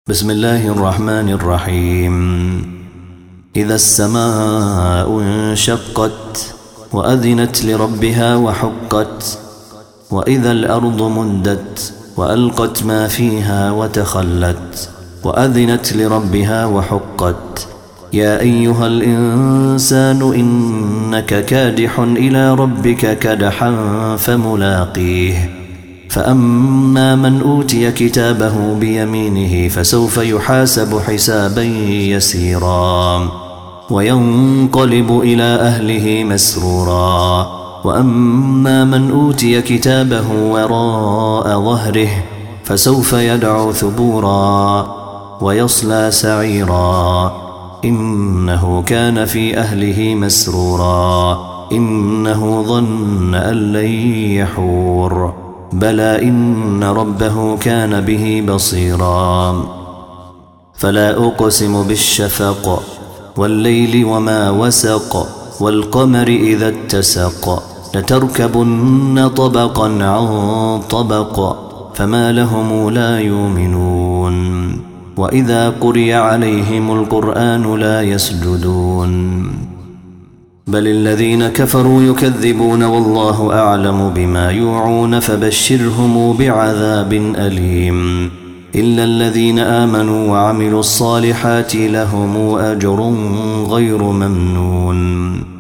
بسم الله الرحمن الرحيم. إذا السماء انشقت وأذنت لربها وحقت وإذا الأرض مدت وألقت ما فيها وتخلت وأذنت لربها وحقت. يا أيها الإنسان إنك كادح إلى ربك كدحا فملاقيه. فأما من أوتي كتابه بيمينه فسوف يحاسب حسابا يسيرا وينقلب إلى أهله مسرورا. وأما من أوتي كتابه وراء ظهره فسوف يدعو ثبورا ويصلى سعيرا إنه كان في أهله مسرورا إنه ظن أن لن يحور بلى إن ربه كان به بصيرا. فلا أقسم بالشفق والليل وما وسق والقمر إذا اتسق لتركبن طبقا عن طبق فما لهم لا يؤمنون. وإذا قرئ عليهم القرآن لا يسجدون بل الذين كفروا يكذبون والله أعلم بما يوعون فبشرهم بعذاب أليم إلا الذين آمنوا وعملوا الصالحات لهم أجر غير ممنون.